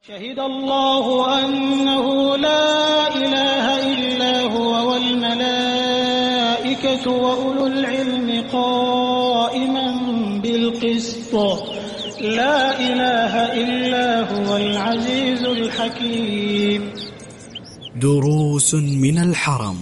شهد الله أنه لا إله إلا هو والملائكة وأولو العلم قائما بالقسط لا إله إلا هو العزيز الحكيم. دروس من الحرم.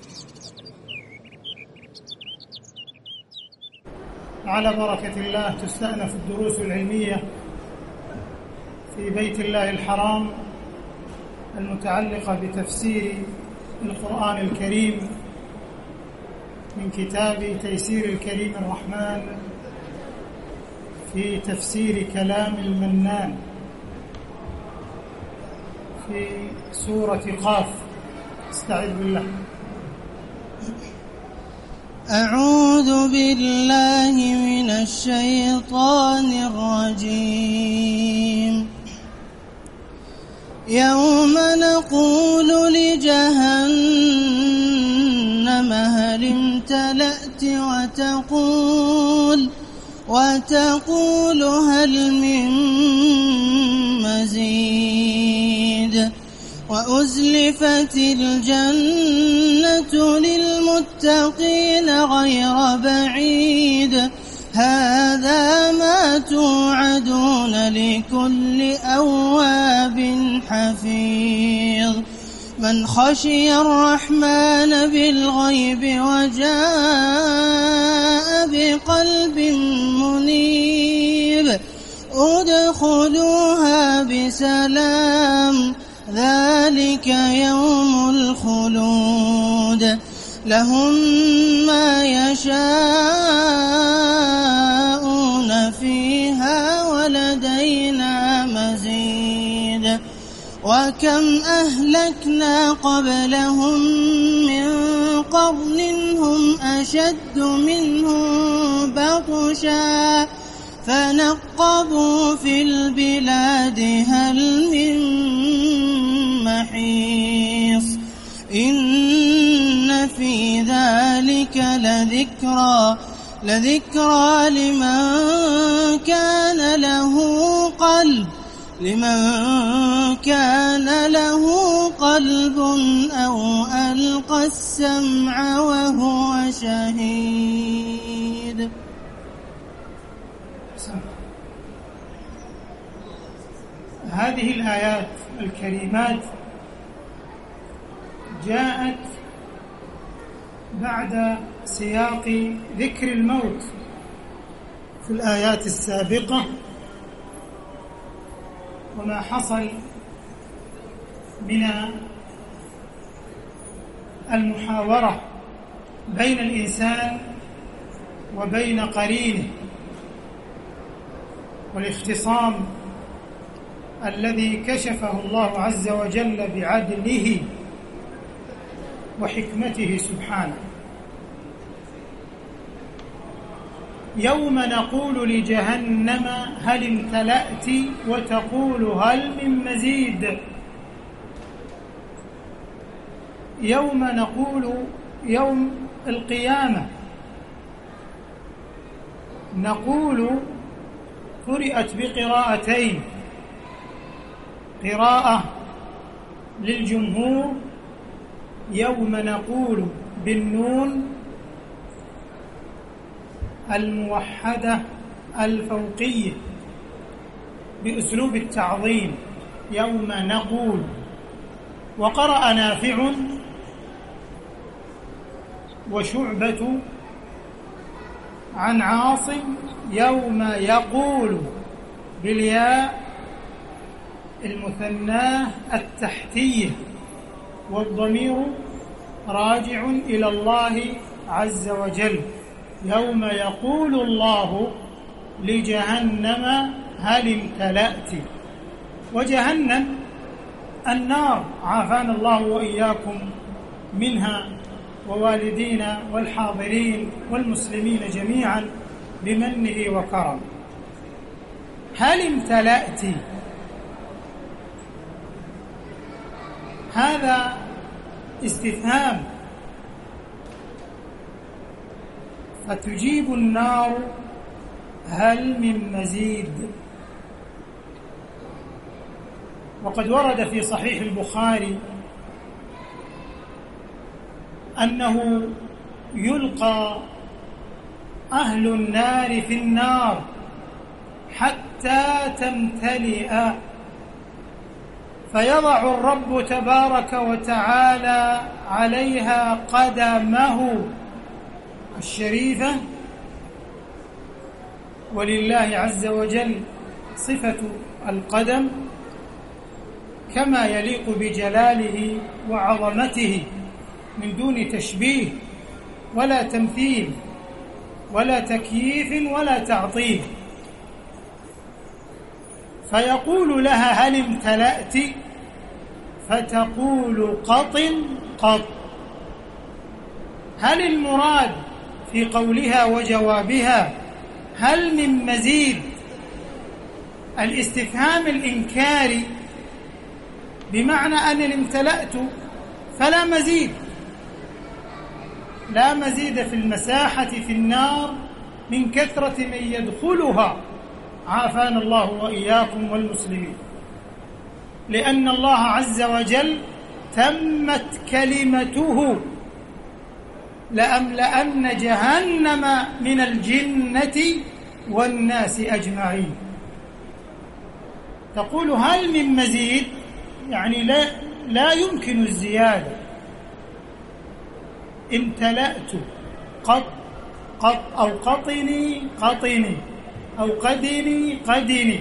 على بركة الله تستأنف الدروس العلمية في بيت الله الحرام المتعلقة بتفسير القرآن الكريم من كتاب تيسير الكريم الرحمن في تفسير كلام المنان في سورة قاف. استعذ بالله. أعوذ بالله من الشيطان الرجيم. يوم نقول لجهنم هل امتلأت وتقول هل من مزيد وأزلفت الجنة للمتقين غير بعيد هذا ما توعدون لكل أواب حفيظ من خشي الرحمن بالغيب وجاء بقلب منيب ادخلوها بسلام ذلك يوم الخلود لهم ما يشاءون فيها ولدينا مزيد وكم أهلكنا قبلهم من قرن هم أشد منهم بطشا فنقبوا في البلاد هل من محيص إن في ذلك لذكرى لمن كان له قلب أو ألقى السمع وهو شهيد. هذه الآيات الكريمات جاءت بعد سياق ذكر الموت في الآيات السابقة وما حصل من المحاورة بين الإنسان وبين قرينه والاختصام الذي كشفه الله عز وجل بعدله وحكمته سبحانه. يوم نقول لجهنم هل امتلأت وتقول هل من مزيد. يوم نقول يوم القيامة نقول قرئت بقراءتين قراءة للجمهور يوم نقول بالنون الموحدة الفوقية بأسلوب التعظيم يوم نقول وقرأ نافع وشعبة عن عاصم يوم يقول بالياء المثناه التحتية والضمير راجع إلى الله عز وجل يوم يقول الله لجهنم هل امتلأت. وجهنم النار عافانا الله وإياكم منها ووالدينا والحاضرين والمسلمين جميعا بمنه وكرمه. هل امتلأت هذا استفهام فتجيب النار هل من مزيد. وقد ورد في صحيح البخاري أنه يلقى أهل النار في النار حتى تمتلئ، فيضع الرب تبارك وتعالى عليها قدمه الشريفة. ولله عز وجل صفة القدم كما يليق بجلاله وعظمته من دون تشبيه ولا تمثيل ولا تكييف ولا تعطيل. فيقول لها: هل امتلأت؟ فتقول: قط قط. هل المراد في قولها وجوابها هل من مزيد الاستفهام الإنكاري، بمعنى أن امتلأت فلا مزيد، لا مزيد في المساحة في النار من كثرة من يدخلها، عافانا الله وإياكم والمسلمين، لأن الله عز وجل تمت كلمته: لأملأن جهنم من الجنة والناس أجمعين. تقول: هل من مزيد؟ يعني لا يمكن الزيادة. امتلأت قط قط، أو قطني قطني، أو قدني قدني.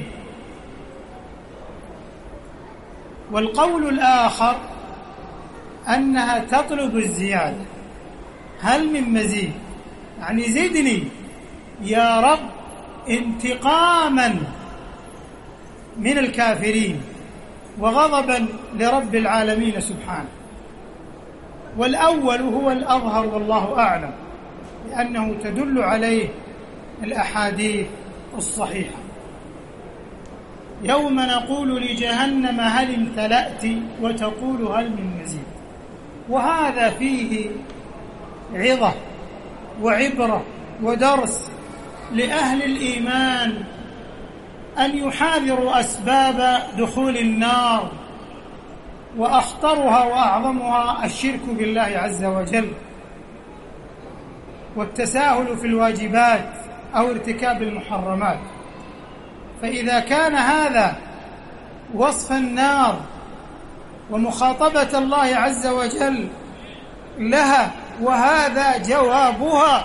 والقول الآخر أنها تطلب الزيادة: هل من مزيد؟ يعني زدني يا رب انتقاما من الكافرين وغضبا لرب العالمين سبحانه. والأول هو الأظهر والله أعلم، لأنه تدل عليه الأحاديث الصحيحة: يوم نقول لجهنم هل امتلأت وتقول هل من مزيد. وهذا فيه عظة وعبرة ودرس لأهل الإيمان أن يحاذروا أسباب دخول النار، وأخطرها وأعظمها الشرك بالله عز وجل والتساهل في الواجبات أو ارتكاب المحرمات. فإذا كان هذا وصف النار ومخاطبة الله عز وجل لها وهذا جوابها،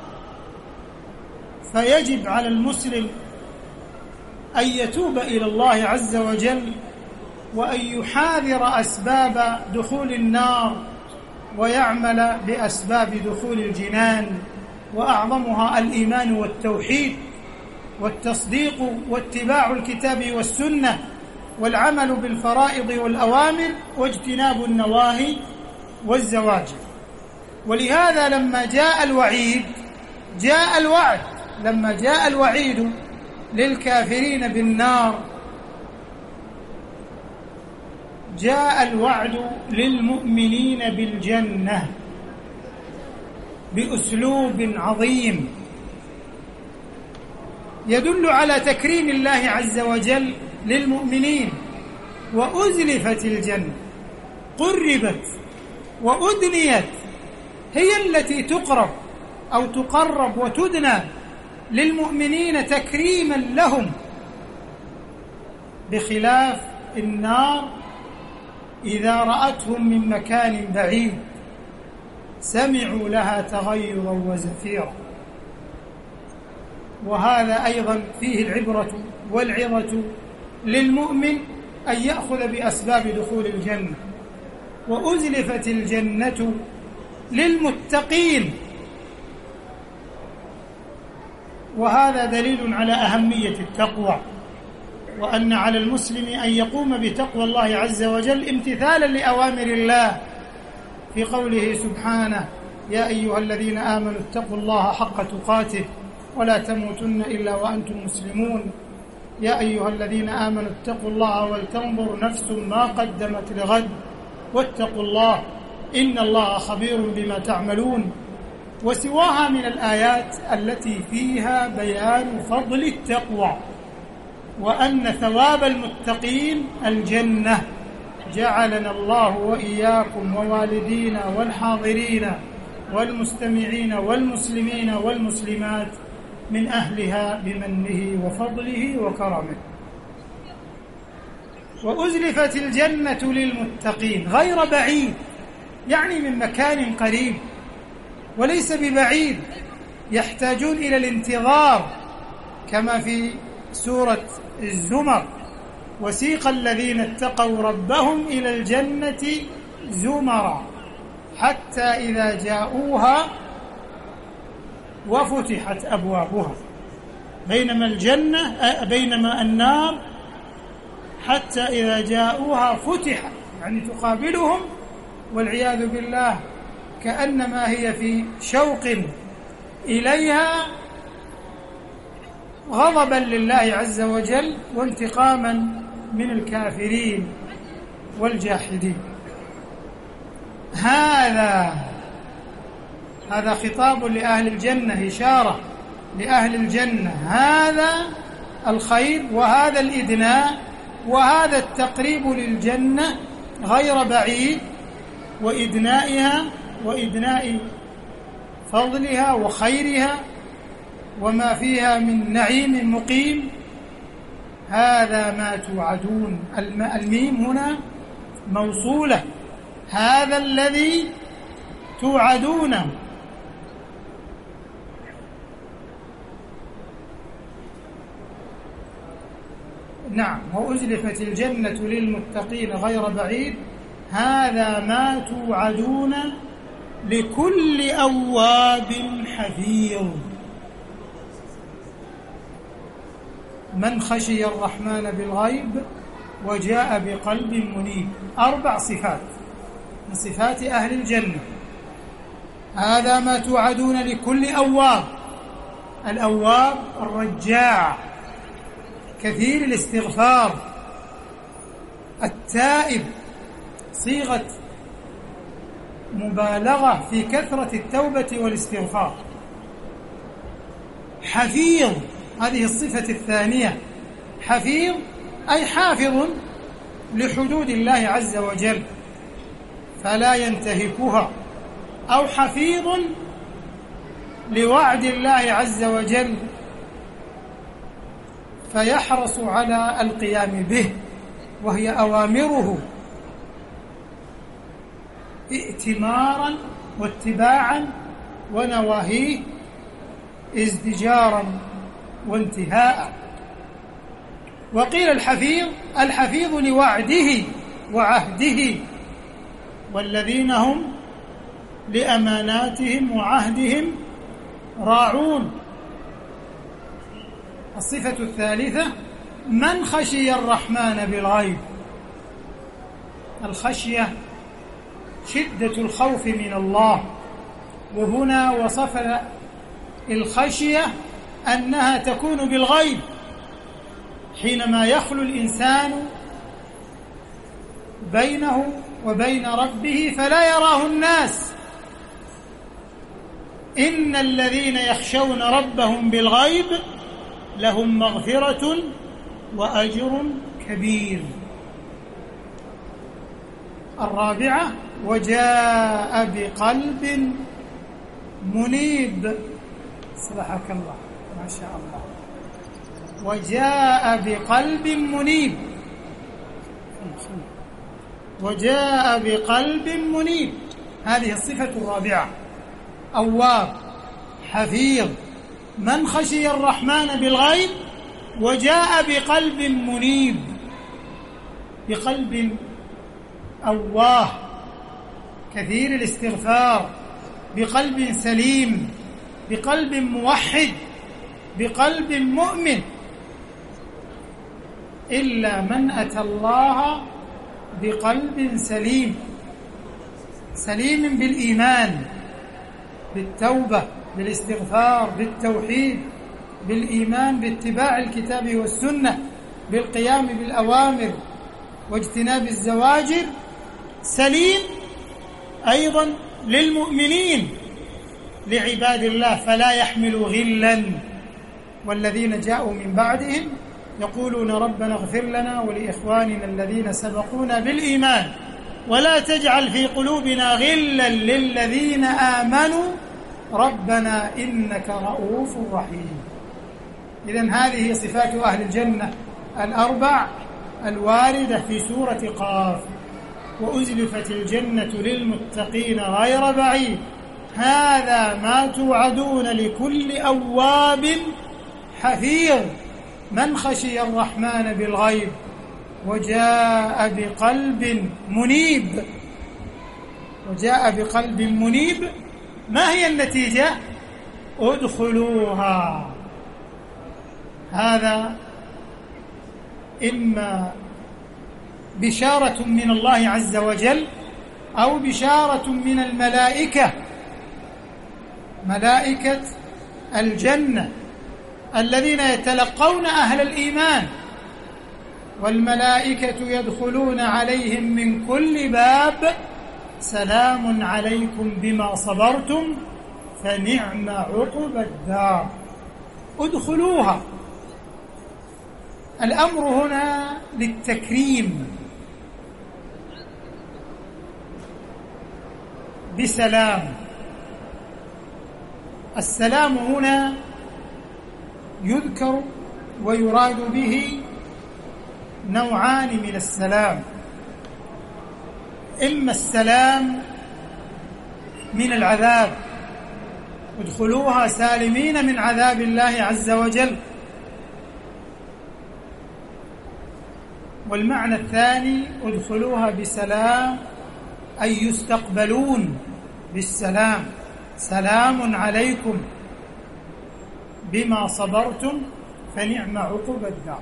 فيجب على المسلم أن يتوب إلى الله عز وجل وأن يحاذر أسباب دخول النار ويعمل بأسباب دخول الجنان، وأعظمها الإيمان والتوحيد والتصديق واتباع الكتاب والسنة والعمل بالفرائض والأوامر واجتناب النواهي والزواجر. ولهذا لما جاء الوعيد جاء الوعد، لما جاء الوعيد للكافرين بالنار جاء الوعد للمؤمنين بالجنة بأسلوب عظيم يدل على تكريم الله عز وجل للمؤمنين. وأزلفت الجنة، قربت وأدنيت، هي التي تقرب أو تقرب وتدنى للمؤمنين تكريما لهم، بخلاف النار إذا رأتهم من مكان بعيد سمعوا لها تغيرا وزفيرا. وهذا أيضا فيه العبرة والعظة للمؤمن أن يأخذ بأسباب دخول الجنة. وأزلفت الجنة للمتقين، وهذا دليل على أهمية التقوى، وأن على المسلم أن يقوم بتقوى الله عز وجل امتثالا لأوامر الله، في قوله سبحانه: يا أيها الذين آمنوا اتقوا الله حق تقاته ولا تموتن إلا وأنتم مسلمون. يا أيها الذين آمنوا اتقوا الله ولتنظر نفس ما قدمت لغد واتقوا الله إن الله خبير بما تعملون. وسواها من الآيات التي فيها بيان فضل التقوى وأن ثواب المتقين الجنة. جعلنا الله وإياكم ووالدينا والحاضرين والمستمعين والمسلمين والمسلمات من أهلها بمنه وفضله وكرمه. وأزلفت الجنة للمتقين غير بعيد، يعني من مكان قريب وليس ببعيد، يحتاجون إلى الانتظار كما في سورة الزمر: وسيق الذين اتقوا ربهم إلى الجنة زمرا حتى إذا جاءوها وفتحت أبوابها. بينما النار حتى إذا جاءوها فتحت، يعني تقابلهم والعياذ بالله كأنما هي في شوق إليها، غضبا لله عز وجل وانتقاما من الكافرين والجاحدين. هذا خطاب لأهل الجنة، إشارة لأهل الجنة، هذا الخير وهذا الإدناء وهذا التقريب للجنة غير بعيد، وإدنائها وإدناء فضلها وخيرها وما فيها من نعيم مقيم، هذا ما توعدون. الميم هنا موصولة، هذا الذي توعدونه. نعم، وأزلفت الجنة للمتقين غير بعيد، هذا ما توعدون لكل أواب حفيظ من خشي الرحمن بالغيب وجاء بقلب منيب. 4 صفات من صفات أهل الجنة. هذا ما توعدون لكل أواب. الأواب الرجاع كثير الاستغفار، التائب صيغة مبالغة في كثرة التوبة والاستغفار. حفيظ، هذه الصفة الثانية. حفيظ أي حافظ لحدود الله عز وجل فلا ينتهكها، أو حفيظ لوعد الله عز وجل فيحرص على القيام به، وهي أوامره ائتمارا واتباعا، ونواهيه ازدجارا وانتهاء. وقيل الحفيظ لوعده وعهده، والذين هم لأماناتهم وعهدهم راعون. الصفة الثالثة من خشي الرحمن بالغيب. الخشية شدة الخوف من الله، وهنا وصف الخشية أنها تكون بالغيب، حينما يخلو الإنسان بينه وبين ربه فلا يراه الناس. إن الذين يخشون ربهم بالغيب لهم مغفرة وأجر كبير. 4 وجاء بقلب منيب. صلحك الله، ما شاء الله. وجاء بقلب منيب، وجاء بقلب منيب، هذه الصفة الرابعة. أواب، حفيظ، من خشي الرحمن بالغيب، وجاء بقلب منيب، بقلب أواه كثير الاستغفار، بقلب سليم، بقلب موحد، بقلب مؤمن. إلا من أتى الله بقلب سليم، سليم بالإيمان، بالتوبة، بالاستغفار، بالتوحيد، بالإيمان، باتباع الكتاب والسنة، بالقيام بالأوامر واجتناب الزواجر. سليم أيضا للمؤمنين لعباد الله، فلا يحمل غلا. والذين جاءوا من بعدهم يقولون ربنا اغفر لنا ولإخواننا الذين سبقونا بالإيمان ولا تجعل في قلوبنا غلا للذين آمنوا ربنا إنك رؤوف رحيم. إذن هذه صفات أهل الجنة الأربع الواردة في سورة قاف. وأزلفت الجنة للمتقين غير بعيد هذا ما توعدون لكل أواب حفيظ من خشي الرحمن بالغيب وجاء بقلب منيب. ما هي النتيجة؟ ادخلوها. هذا إما بشارة من الله عز وجل أو بشارة من الملائكة، ملائكة الجنة الذين يتلقون أهل الإيمان، والملائكة يدخلون عليهم من كل باب سلام عليكم بما صبرتم فنعم عقبى الدار. ادخلوها. الأمر هنا للتكريم بسلام. السلام هنا يذكر ويراد به نوعان من السلام: إما السلام من العذاب، ادخلوها سالمين من عذاب الله عز وجل، والمعنى الثاني ادخلوها بسلام أي يستقبلون بالسلام، سلام عليكم بما صبرتم فنعم عقبى الدار.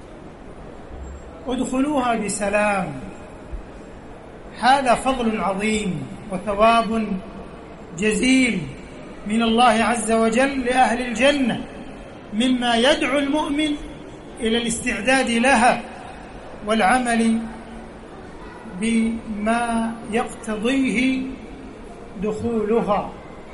ادخلوها بسلام، هذا فضل عظيم وثواب جزيل من الله عز وجل لأهل الجنة، مما يدعو المؤمن إلى الاستعداد لها والعمل بما يقتضيه دخولها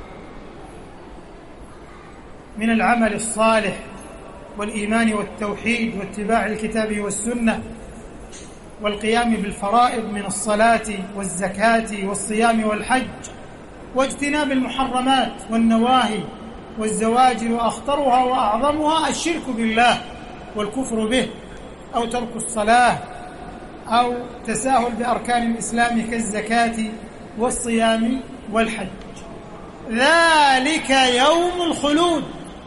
من العمل الصالح والإيمان والتوحيد واتباع الكتاب والسنة والقيام بالفرائض من الصلاة والزكاة والصيام والحج واجتناب المحرمات والنواهي والزواجر، وأخطرها وأعظمها الشرك بالله والكفر به، أو ترك الصلاة، أو تساهل بأركان الإسلام كالزكاة والصيام والحج. ذلك يوم الخلود.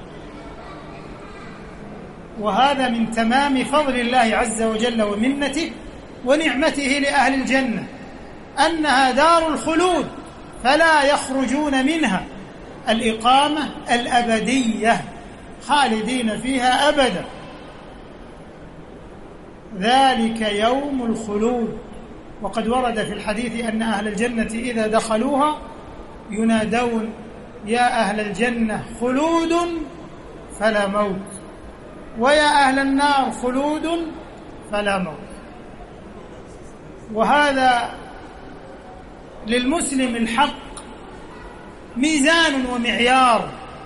وهذا من تمام فضل الله عز وجل ومنته ونعمته لأهل الجنة، أنها دار الخلود فلا يخرجون منها، الإقامة الأبدية خالدين فيها أبدا. ذلك يوم الخلود. وقد ورد في الحديث أن أهل الجنة إذا دخلوها ينادون يا أهل الجنة خلود فلا موت، ويا أهل النار خلود فلا موت. وهذا للمسلم الحق ميزان ومعيار،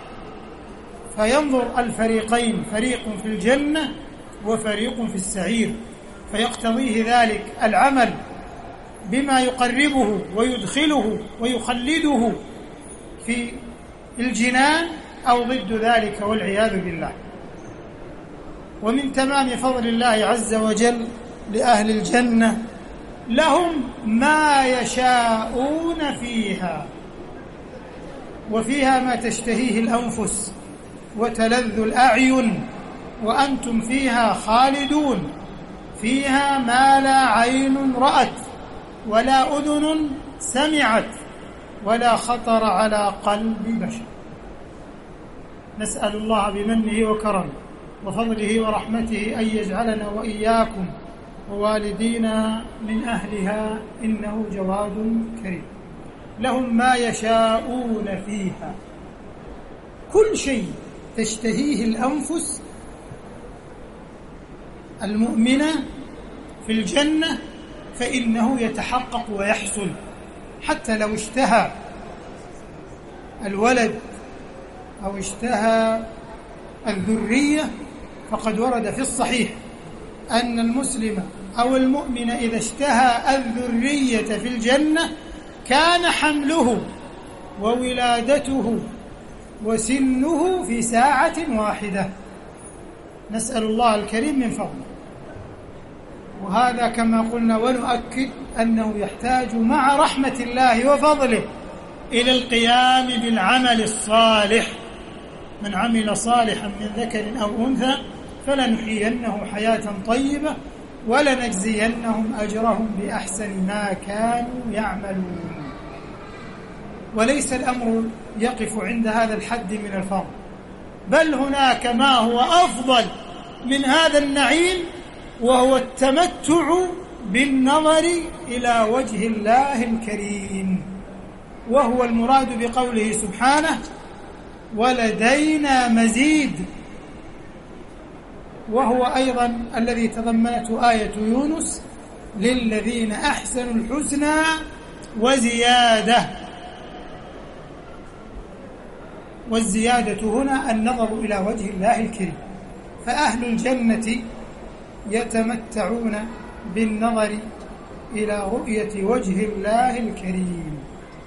فينظر الفريقين، فريق في الجنة وفريق في السعير، فيقتضيه ذلك العمل بما يقربه ويدخله ويخلده في الجنان أو ضد ذلك والعياذ بالله. ومن تمام فضل الله عز وجل لأهل الجنة لهم ما يشاءون فيها، وفيها ما تشتهيه الأنفس وتلذ الأعين، وأنتم فيها خالدون، فيها ما لا عين رأت ولا أذن سمعت ولا خطر على قلب بشر. نسأل الله بمنه وكرمه وفضله ورحمته أن يجعلنا وإياكم ووالدينا من أهلها، إنه جواد كريم. لهم ما يشاءون فيها، كل شيء تشتهيه الأنفس المؤمنة في الجنة فإنه يتحقق ويحصل، حتى لو اشتهى الولد أو اشتهى الذرية، فقد ورد في الصحيح أن المسلم أو المؤمن إذا اشتهى الذرية في الجنة كان حمله وولادته وسنه في ساعة واحدة. نسأل الله الكريم من فضله. وهذا كما قلنا ونؤكد أنه يحتاج مع رحمة الله وفضله إلى القيام بالعمل الصالح. من عمل صالحا من ذكر أو أنثى فلنحيينه حياة طيبة ولنجزينهم أجرهم بأحسن ما كانوا يعملون. وليس الأمر يقف عند هذا الحد من الفضل، بل هناك ما هو أفضل من هذا النعيم، وهو التمتع بالنظر إلى وجه الله الكريم، وهو المراد بقوله سبحانه ولدينا مزيد، وهو أيضا الذي تضمنته آية يونس للذين أحسنوا الحسنى وزيادة. والزيادة هنا النظر إلى وجه الله الكريم، فأهل الجنة يتمتعون بالنظر إلى رؤية وجه الله الكريم.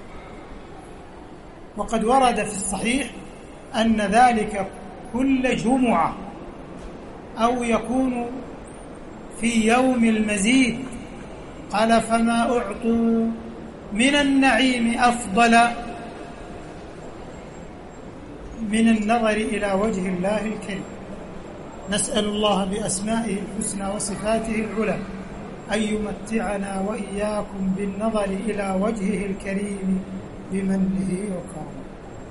وقد ورد في الصحيح أن ذلك كل جمعة أو يكون في يوم المزيد. قال فما أعطوا من النعيم أفضل من النظر إلى وجه الله الكريم. نسأل الله بأسمائه الحسنى وصفاته العلى أن يمتعنا وإياكم بالنظر إلى وجهه الكريم بمنه وكرمه.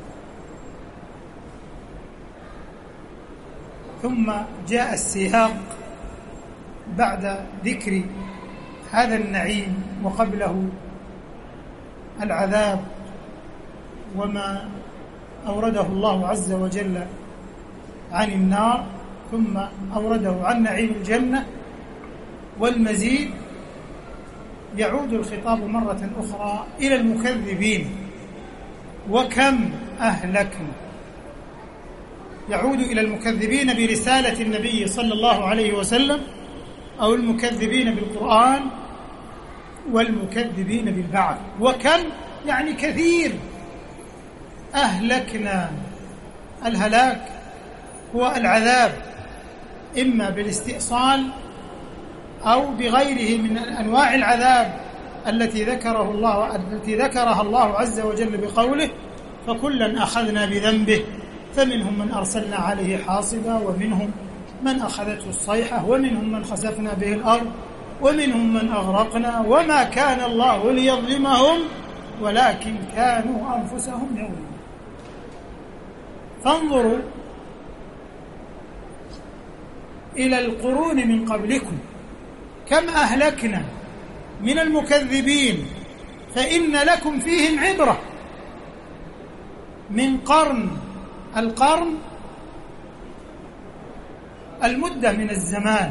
ثم جاء السياق بعد ذكر هذا النعيم وقبله العذاب وما أورده الله عز وجل عن النار، ثم أورده عن نعيم الجنة والمزيد. يعود الخطاب مرة أخرى إلى المكذبين. وكم أهلكنا، يعود إلى المكذبين برسالة النبي صلى الله عليه وسلم، أو المكذبين بالقرآن والمكذبين بالبعث. وكم يعني كثير. أهلكنا، الهلاك هو العذاب إما بالاستئصال أو بغيره من أنواع العذاب التي ذكرها الله عز وجل بقوله فكلا أخذنا بذنبه فمنهم من أرسلنا عليه حاصبا ومنهم من أخذته الصيحة ومنهم من خسفنا به الأرض ومنهم من أغرقنا وما كان الله ليظلمهم ولكن كانوا أنفسهم يظلمون. فانظروا إلى القرون من قبلكم كم أهلكنا من المكذبين، فإن لكم فيهم عبرة. من قرن، القرن المدة من الزمان،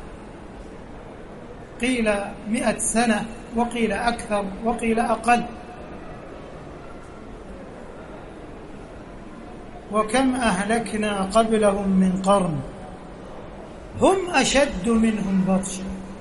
قيل 100 سنة وقيل أكثر وقيل أقل. وكم أهلكنا قبلهم من قرن هم أشد منهم بطشا.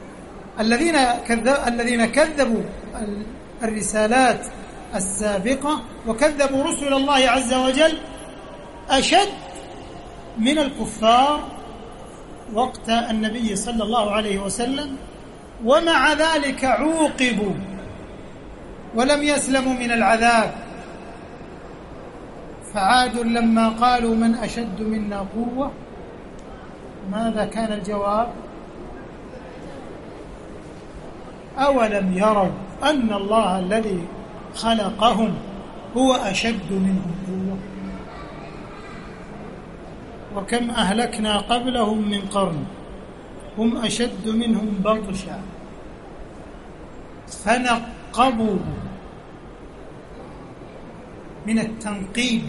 الذين كذبوا الرسالات السابقة وكذبوا رسل الله عز وجل أشد من الكفار وقت النبي صلى الله عليه وسلم، ومع ذلك عوقبوا ولم يسلموا من العذاب. فعاد لما قالوا من أشد منا قوة، ماذا كان الجواب؟ أولم يروا أن الله الذي خلقهم هو أشد منهم قوة. وكم أهلكنا قبلهم من قرن هم أشد منهم بطشا فنقبوا. من التنقيب،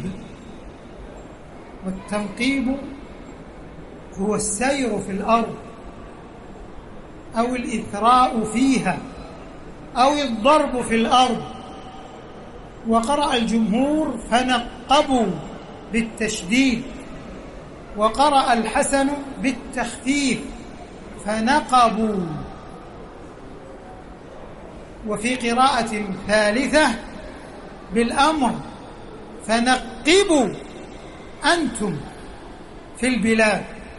والتنقيب هو السير في الأرض أو الإثراء فيها أو الضرب في الأرض. وقرأ الجمهور فنقبوا بالتشديد، وقرأ الحسن بالتخفيف فنقبوا. وفي قراءة ثالثة بالأمر فنقبوا أنتم في البلاد،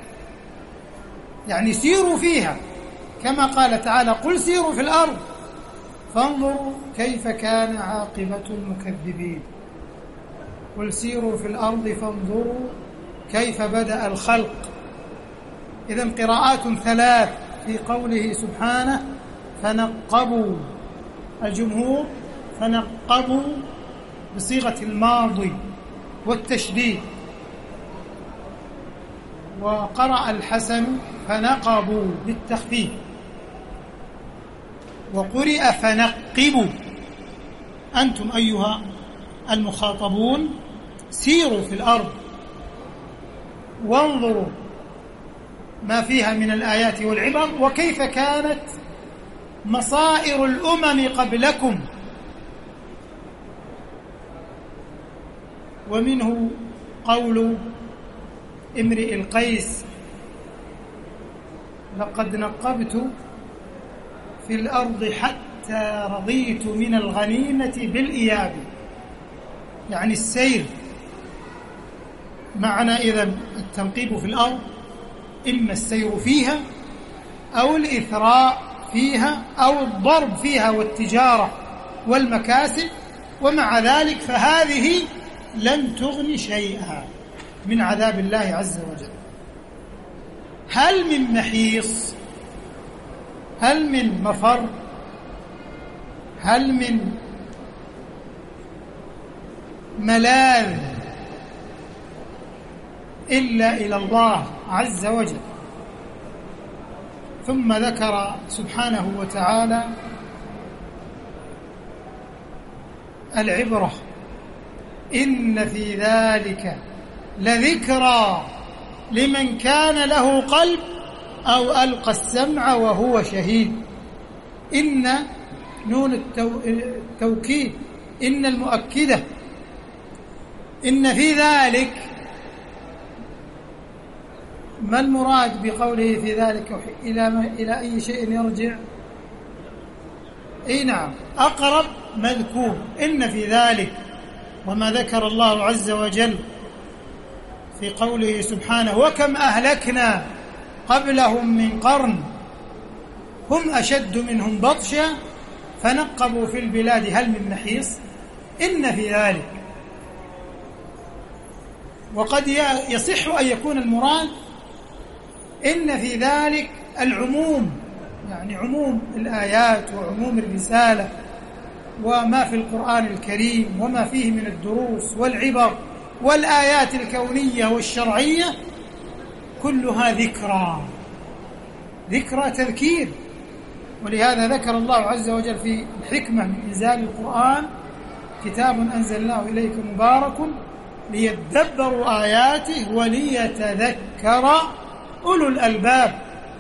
يعني سيروا فيها، كما قال تعالى قل سيروا في الأرض فانظروا كيف كان عاقبة المكذبين. قل سيروا في الأرض فانظروا كيف بدأ الخلق. إذن قراءات ثلاث في قوله سبحانه فنقبوا. الجمهور فنقبوا بصيغة الماضي والتشديد، وقرأ الحسن فنقبوا بالتخفيف، وقرئ فنقبوا. أنتم أيها المخاطبون سيروا في الأرض وانظروا ما فيها من الآيات والعبر، وكيف كانت مصائر الأمم قبلكم. ومنه قول امرئ القيس لقد نقبت في الأرض حتى رضيت من الغنيمة بالإياب، يعني السير. معنى إذن التنقيب في الأرض إما السير فيها أو الإثراء فيها أو الضرب فيها والتجارة والمكاسب، ومع ذلك فهذه لن تغني شيئا من عذاب الله عز وجل. هل من محيص؟ هل من مفر؟ هل من ملاذ إلا إلى الله عز وجل؟ ثم ذكر سبحانه وتعالى العبرة إن في ذلك لذكرى لمن كان له قلب أو ألقى السمع وهو شهيد. إن نون التوكيد، إن المؤكدة، إن في ذلك. ما المراد بقوله في ذلك؟ إلى أي شيء يرجع؟ نعم، أقرب مذكور إن في ذلك. وما ذكر الله عز وجل في قوله سبحانه وكم أهلكنا قبلهم من قرن هم أشد منهم بطشا فنقبوا في البلاد هل من محيص. إن في ذلك. وقد يصح أن يكون المراد إن في ذلك العموم، يعني عموم الآيات وعموم الرسالة وما في القرآن الكريم وما فيه من الدروس والعبر والآيات الكونية والشرعية كلها ذكرى تذكير. ولهذا ذكر الله عز وجل في الحكمة من إنزال القرآن كتاب أنزلناه إليك مبارك ليدبروا آياته وليتذكر أولو الألباب.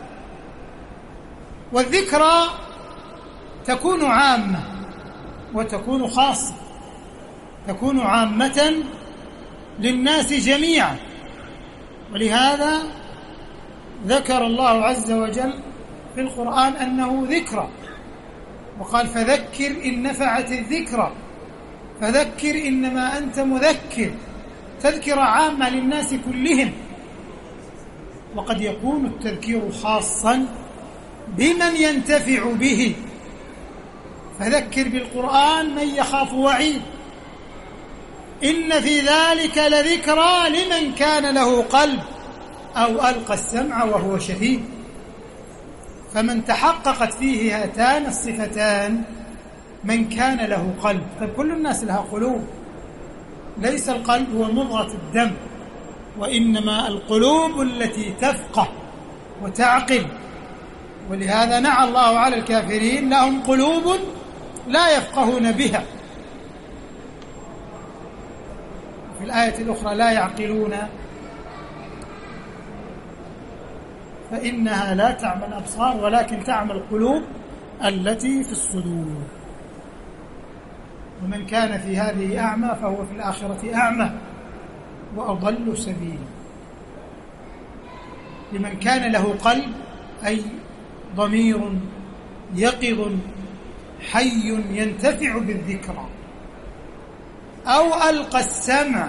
والذكرى تكون عامة وتكون خاصة، تكون عامة للناس جميعا. ولهذا ذكر الله عز وجل في القرآن أنه ذكرى، وقال فذكر إن نفعت الذكرى فذكر إنما أنت مذكر، تذكرة عامة للناس كلهم. وقد يكون التذكير خاصا بمن ينتفع به، فذكر بالقرآن من يخاف وعيد. إن في ذلك لذكرى لمن كان له قلب أو ألقى السمع وهو شهيد. فمن تحققت فيه هاتان الصفتان من كان له قلب. فكل الناس لها قلوب، ليس القلب هو مضغة الدم، وإنما القلوب التي تفقه وتعقل. ولهذا نعى الله على الكافرين لهم قلوب لا يفقهون بها. في الآية الأخرى لا يعقلون فإنها لا تعمى الأبصار ولكن تعمى القلوب التي في الصدور. ومن كان في هذه أعمى فهو في الآخرة أعمى وأضل سبيلا. لمن كان له قلب أي ضمير يقظ حي ينتفع بالذكرى. أو ألقى السمع،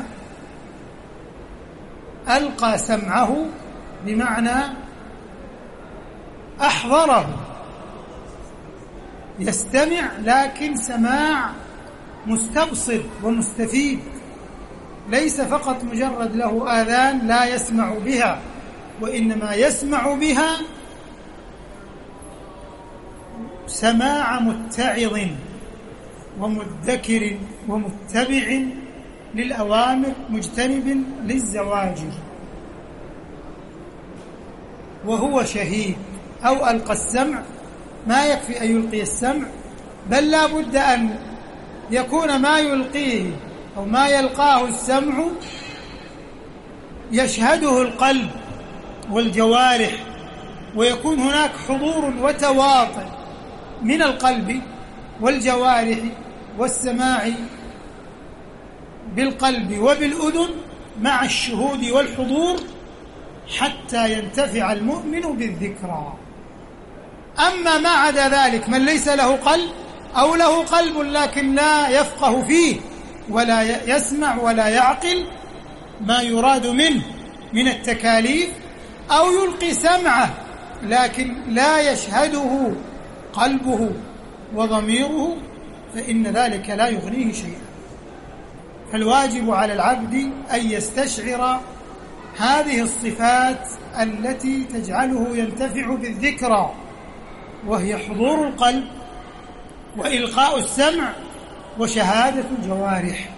ألقى سمعه بمعنى أحضره، يستمع لكن سماع مستبصر ومستفيد، ليس فقط مجرد له آذان لا يسمع بها، وإنما يسمع بها سماع متعظ ومذكر ومتبع للأوامر مجتنب للزواجر. وهو شهيد. أو ألقى السمع، ما يكفي أن يلقي السمع، بل لا بد أن يكون ما يلقيه أو ما يلقاه السمع يشهده القلب والجوارح، ويكون هناك حضور وتواطؤ من القلب والجوارح والسماع بالقلب وبالأذن مع الشهود والحضور حتى ينتفع المؤمن بالذكرى. أما ما عدا ذلك من ليس له قلب أو له قلب لكن لا يفقه فيه ولا يسمع ولا يعقل ما يراد منه من التكاليف، أو يلقي سمعه لكن لا يشهده قلبه وضميره، فإن ذلك لا يغنيه شيئا. فالواجب على العبد أن يستشعر هذه الصفات التي تجعله ينتفع بالذكرى، وهي حضور القلب وإلقاء السمع وشهادة الجوارح.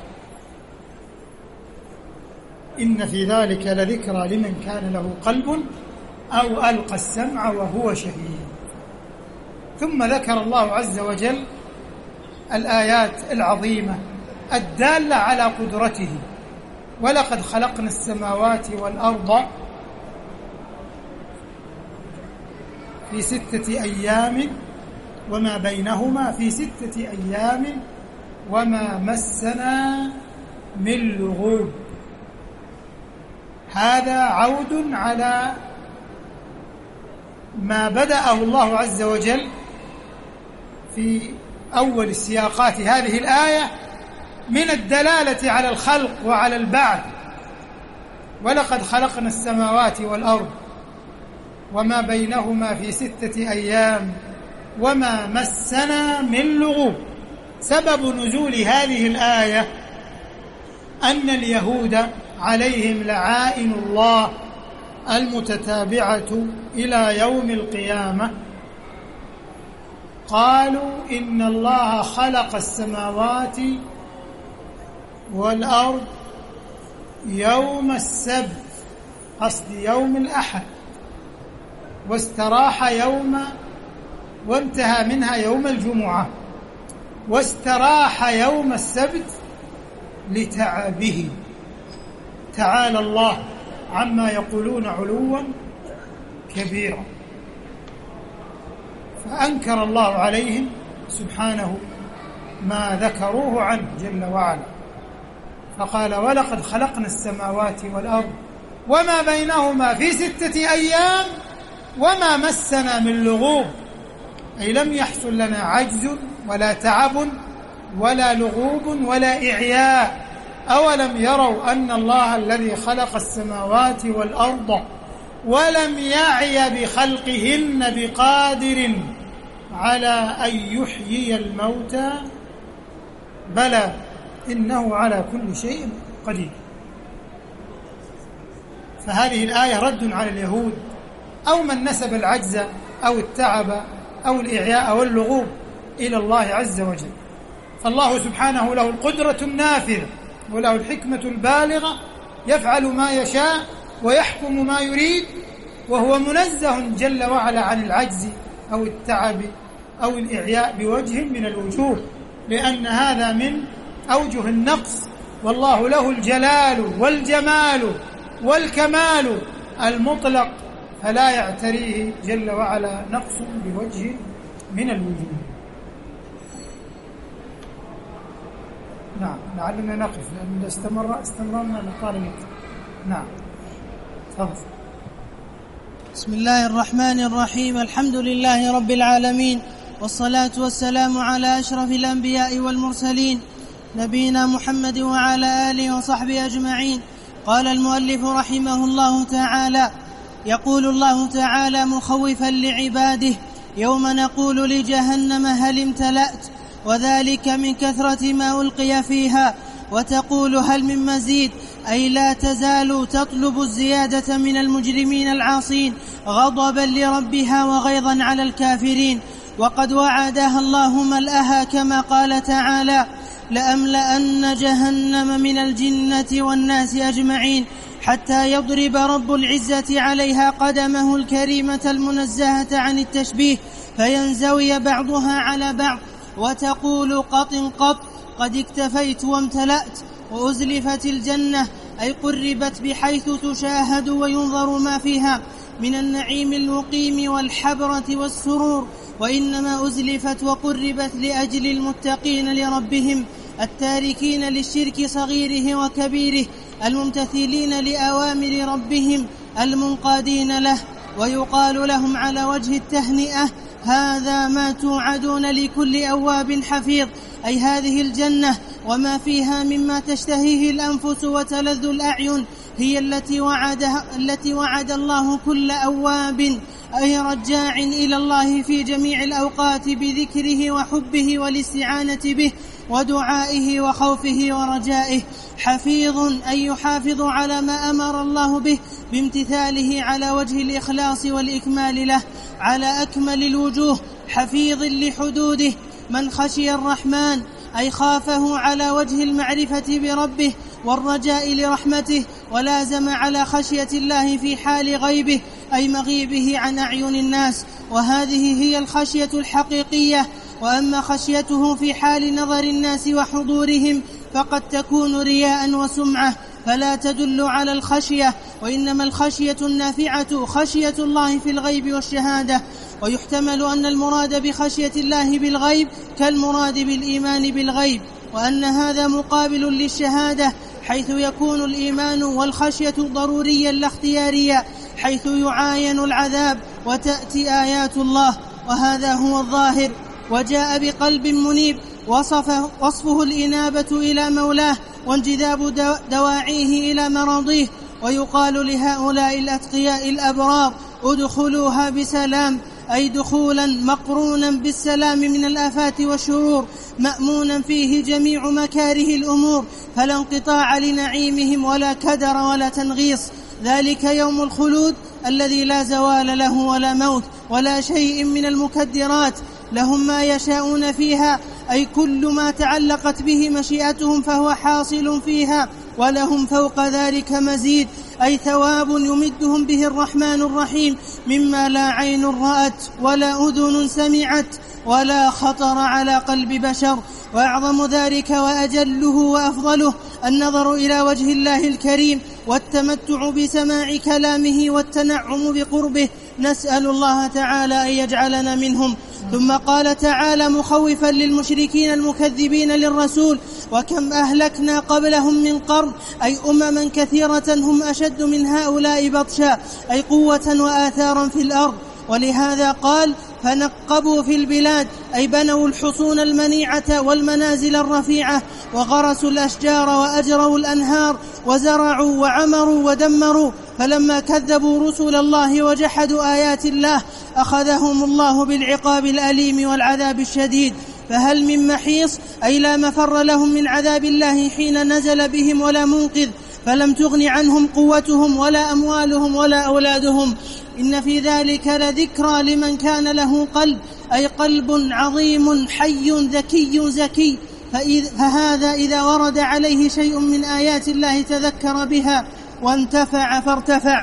إن في ذلك لذكرى لمن كان له قلب أو ألقى السمع وهو شهيد. ثم ذكر الله عز وجل الآيات العظيمة الدالة على قدرته. ولقد خلقنا السماوات والأرض في 6 أيام وما بينهما في 6 أيام وما مسنا من لغوب. هذا عود على ما بدأه الله عز وجل في أول السياقات هذه الآية من الدلالة على الخلق وعلى البعث. ولقد خلقنا السماوات والأرض وما بينهما في 6 أيام وما مسنا من لغوب. سبب نزول هذه الآية أن اليهود عليهم لعائن الله المتتابعة إلى يوم القيامة قالوا إن الله خلق السماوات والأرض يوم السبت، قصد يوم الأحد، واستراح يوم وانتهى منها يوم الجمعة، واستراح يوم السبت لتعبه. تعالى الله عما يقولون علوا كبيرا. فأنكر الله عليهم سبحانه ما ذكروه عنه جل وعلا، فقال ولقد خلقنا السماوات والأرض وما بينهما في 6 أيام وما مسنا من لغوب، أي لم يحصل لنا عجز ولا تعب ولا لغوب ولا إعياء. أولم يروا أن الله الذي خلق السماوات والأرض ولم يعي بخلقهن بقادر على أن يحيي الموتى بلى إنه على كل شيء قدير. فهذه الآية رد على اليهود أو من نسب العجز أو التعب أو الإعياء أو اللغوب إلى الله عز وجل. فالله سبحانه له القدرة النافذة وله الحكمة البالغة، يفعل ما يشاء ويحكم ما يريد، وهو منزه جل وعلا عن العجز أو التعب أو الإعياء بوجه من الوجوه، لأن هذا من أوجه النقص، والله له الجلال والجمال والكمال المطلق، فلا يعتريه جل وعلا نقص بوجه من الوجوه. نعم، لعلنا نقف لأن استمرنا لطالب. نعم، تفضل. بسم الله الرحمن الرحيم. الحمد لله رب العالمين، والصلاة والسلام على أشرف الأنبياء والمرسلين، نبينا محمد وعلى آله وصحبه أجمعين. قال المؤلف رحمه الله تعالى: يقول الله تعالى مخوفا لعباده: يوم نقول لجهنم هل امتلأت، وذلك من كثرة ما ألقي فيها، وتقول هل من مزيد، أي لا تزال تطلب الزيادة من المجرمين العاصين غضبا لربها وغيظا على الكافرين. وقد وعدها الله ملأها كما قال تعالى: لأملأن جهنم من الجنة والناس أجمعين، حتى يضرب رب العزة عليها قدمه الكريمة المنزهة عن التشبيه فينزوي بعضها على بعض، وتقول قط قط قد اكتفيت وامتلأت. وأزلفت الجنة أي قربت بحيث تشاهد وينظر ما فيها من النعيم المقيم والحبرة والسرور، وإنما أزلفت وقربت لأجل المتقين لربهم التاركين للشرك صغيره وكبيره، الممتثلين لأوامر ربهم المنقادين له. ويقال لهم على وجه التهنئة: هذا ما توعدون لكل أواب حفيظ، أي هذه الجنة وما فيها مما تشتهيه الأنفس وتلذ الأعين هي التي وعد الله كل أواب، أي رجاع إلى الله في جميع الأوقات بذكره وحبه والاستعانة به ودعائه وخوفه ورجائه. حفيظ أي يحافظ على ما أمر الله به بامتثاله على وجه الإخلاص والإكمال له على أكمل الوجوه. حفيظ لحدوده. من خشي الرحمن أي خافه على وجه المعرفة بربه والرجاء لرحمته، ولازم على خشية الله في حال غيبه أي مغيبه عن أعين الناس، وهذه هي الخشية الحقيقية. وأما خشيته في حال نظر الناس وحضورهم فقد تكون رياء وسمعة، فلا تدل على الخشية، وإنما الخشية النافعة خشية الله في الغيب والشهادة. ويحتمل أن المراد بخشية الله بالغيب كالمراد بالإيمان بالغيب، وأن هذا مقابل للشهادة، حيث يكون الإيمان والخشية ضروريا لا اختياريا، حيث يعاين العذاب وتأتي آيات الله، وهذا هو الظاهر. وجاء بقلب منيب وصفه الإنابة إلى مولاه وانجذاب دواعيه إلى مراضيه. ويقال لهؤلاء الأتقياء الأبرار: ادخلوها بسلام، أي دخولا مقرونا بالسلام من الآفات والشرور، مأمونا فيه جميع مكاره الأمور، فلا انقطاع لنعيمهم ولا كدر ولا تنغيص. ذلك يوم الخلود الذي لا زوال له ولا موت ولا شيء من المكدرات. لهم ما يشاءون فيها، أي كل ما تعلقت به مشيئتهم فهو حاصل فيها، ولهم فوق ذلك مزيد، أي ثواب يمدهم به الرحمن الرحيم مما لا عين رأت ولا أذن سمعت ولا خطر على قلب بشر. وأعظم ذلك وأجله وأفضله النظر إلى وجه الله الكريم والتمتع بسماع كلامه والتنعم بقربه. نسأل الله تعالى أن يجعلنا منهم. ثم قال تعالى مخوفا للمشركين المكذبين للرسول: وكم أهلكنا قبلهم من قرن، أي أمما كثيرة هم أشد من هؤلاء بطشا، أي قوة وآثارا في الأرض. ولهذا قال: فنقبوا في البلاد، أي بنوا الحصون المنيعة والمنازل الرفيعة، وغرسوا الأشجار وأجروا الأنهار، وزرعوا وعمروا ودمروا. فلما كذبوا رسل الله وجحدوا آيات الله أخذهم الله بالعقاب الأليم والعذاب الشديد. فهل من محيص، أي لا مفر لهم من عذاب الله حين نزل بهم ولا منقذ، فلم تغن عنهم قوتهم ولا أموالهم ولا أولادهم. إن في ذلك لذكرى لمن كان له قلب، أي قلب عظيم حي ذكي زكي، فهذا إذا ورد عليه شيء من آيات الله تذكر بها وانتفع فارتفع.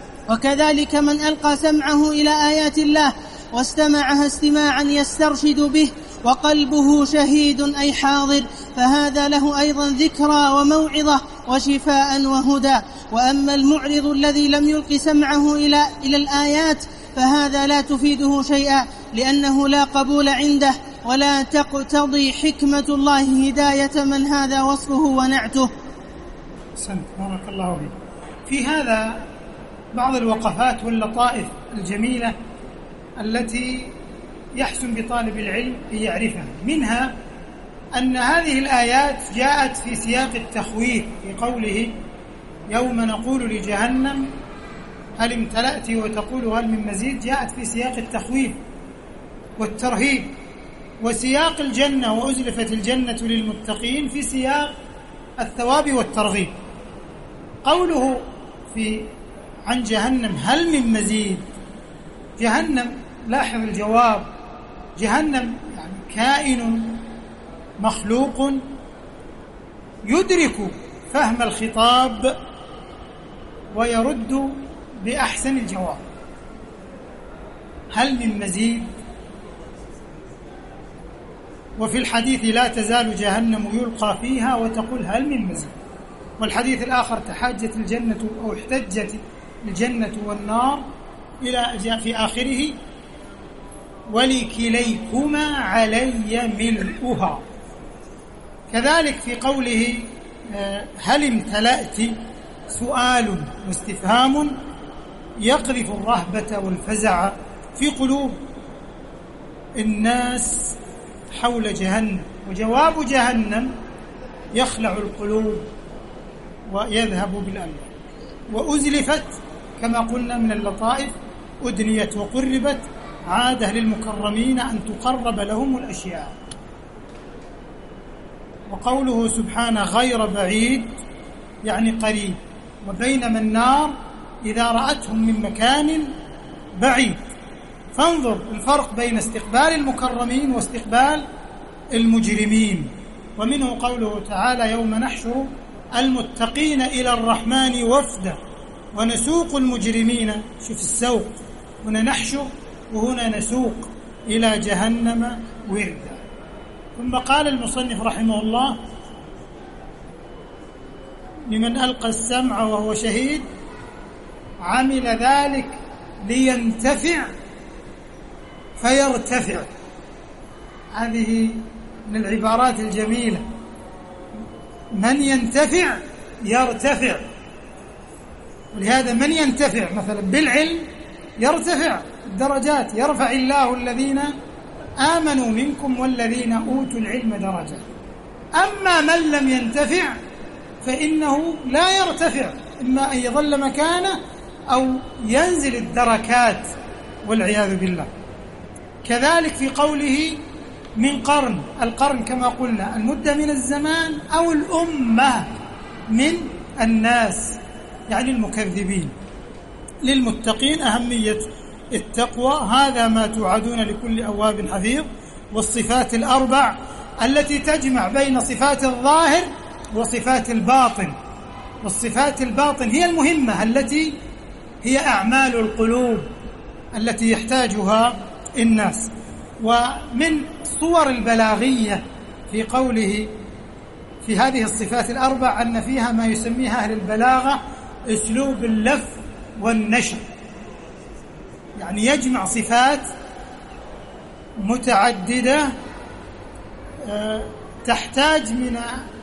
وكذلك من ألقى سمعه إلى آيات الله واستمعها استماعا يسترشد به وقلبه شهيد أي حاضر، فهذا له أيضا ذكرى وموعظة وشفاء وهدى. وأما المعرض الذي لم يلق سمعه إلى الآيات فهذا لا تفيده شيئا، لأنه لا قبول عنده ولا تقتضي حكمة الله هداية من هذا وصفه ونعته. بارك الله فيك. في هذا بعض الوقفات واللطائف الجميلة التي يحسن بطالب العلم أن يعرفها. منها أن هذه الآيات جاءت في سياق التخويف، في قوله يوم نقول لجهنم هل امتلأت وتقول هل من مزيد، جاءت في سياق التخويف والترهيب. وسياق الجنة وأزلفت الجنة للمتقين في سياق الثواب والترغيب. قوله عن جهنم هل من مزيد، جهنم، لاحظ الجواب، جهنم يعني كائن مخلوق يدرك فهم الخطاب ويرد بأحسن الجواب. هل من مزيد؟ وفي الحديث لا تزال جهنم يلقى فيها وتقول هل من مزيد. والحديث الآخر تحاجت الجنة أو احتجت الجنة والنار إلى جاء في آخره ولكليكما علي ملؤها. كذلك في قوله هل امتلأت سؤال واستفهام يقذف الرهبة والفزع في قلوب الناس حول جهنم، وجواب جهنم يخلع القلوب ويذهب بالألم. وأزلفت كما قلنا من اللطائف، أدنيت وقربت، عادة للمكرمين أن تقرب لهم الأشياء. وقوله سبحانه غير بعيد يعني قريب، وبينما النار إذا رأتهم من مكان بعيد. فانظر الفرق بين استقبال المكرمين واستقبال المجرمين. ومنه قوله تعالى يوم نحشر المتقين إلى الرحمن وفدا ونسوق المجرمين، شوف السوق، هنا نحشر وهنا نسوق إلى جهنم وردا. ثم قال المصنف رحمه الله لمن ألقى السمع وهو شهيد عمل ذلك لينتفع فيرتفع. هذه من العبارات الجميلة، من ينتفع يرتفع. ولهذا من ينتفع مثلا بالعلم يرتفع الدرجات، يرفع الله الذين آمنوا منكم والذين أوتوا العلم درجات. أما من لم ينتفع فإنه لا يرتفع، إما أن يظل مكانه أو ينزل الدركات والعياذ بالله. كذلك في قوله من قرن، القرن كما قلنا المدة من الزمان أو الأمة من الناس، يعني المكذبين. للمتقين أهمية التقوى، هذا ما توعدون لكل أواب حفيظ. والصفات الأربع التي تجمع بين صفات الظاهر وصفات الباطن. والصفات الباطن هي المهمة، التي هي أعمال القلوب التي يحتاجها الناس. ومن صور البلاغية في قوله في هذه الصفات الأربع أن فيها ما يسميها أهل البلاغة أسلوب اللف والنشر، يعني يجمع صفات متعددة تحتاج من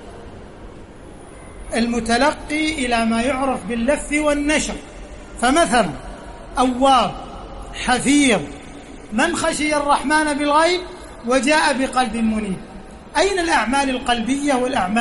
المتلقي إلى ما يعرف باللف والنشر. فمثلا أواب، حفيظ، من خشي الرحمن بالغيب وجاء بقلب منيب. أين الأعمال القلبية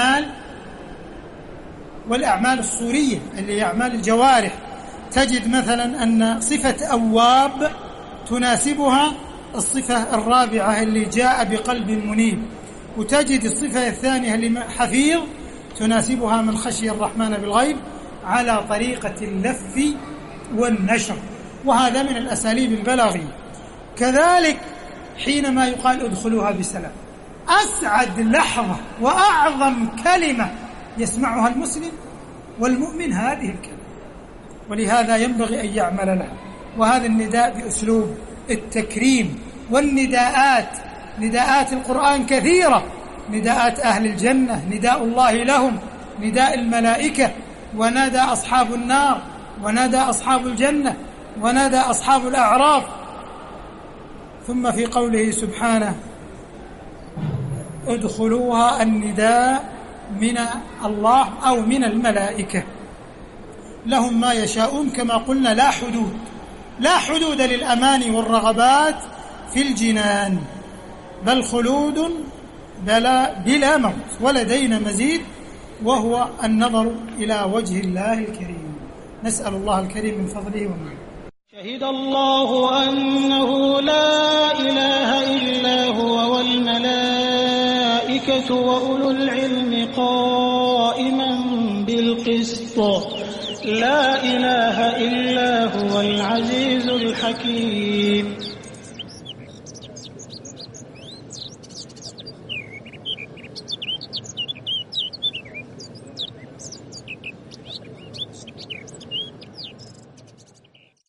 والأعمال الصورية اللي هي أعمال الجوارح؟ تجد مثلا أن صفة أواب تناسبها الصفة الرابعة اللي جاء بقلب منيب، وتجد الصفة الثانية اللي حفيظ تناسبها من خشي الرحمن بالغيب على طريقة اللف والنشر. وهذا من الأساليب البلاغية. كذلك حينما يقال ادخلوها بسلام، أسعد لحظة وأعظم كلمة يسمعها المسلم والمؤمن هذه الكلمة، ولهذا ينبغي أن يعمل لها. وهذا النداء بأسلوب التكريم. نداءات القرآن كثيرة، نداءات أهل الجنة، نداء الله لهم، نداء الملائكة، ونادى أصحاب النار، ونادى أصحاب الجنة، ونادى أصحاب الأعراف. ثم في قوله سبحانه ادخلوها النداء من الله أو من الملائكة. لهم ما يشاءون كما قلنا لا حدود للأماني والرغبات في الجنان، بل خلود بلا موت، ولدينا مزيد وهو النظر إلى وجه الله الكريم. نسأل الله الكريم من فضله ومنه. شهد الله أنه لا إله إلا هو والملائكة وأولو العلم قائما بالقسط لا إله إلا هو العزيز الحكيم.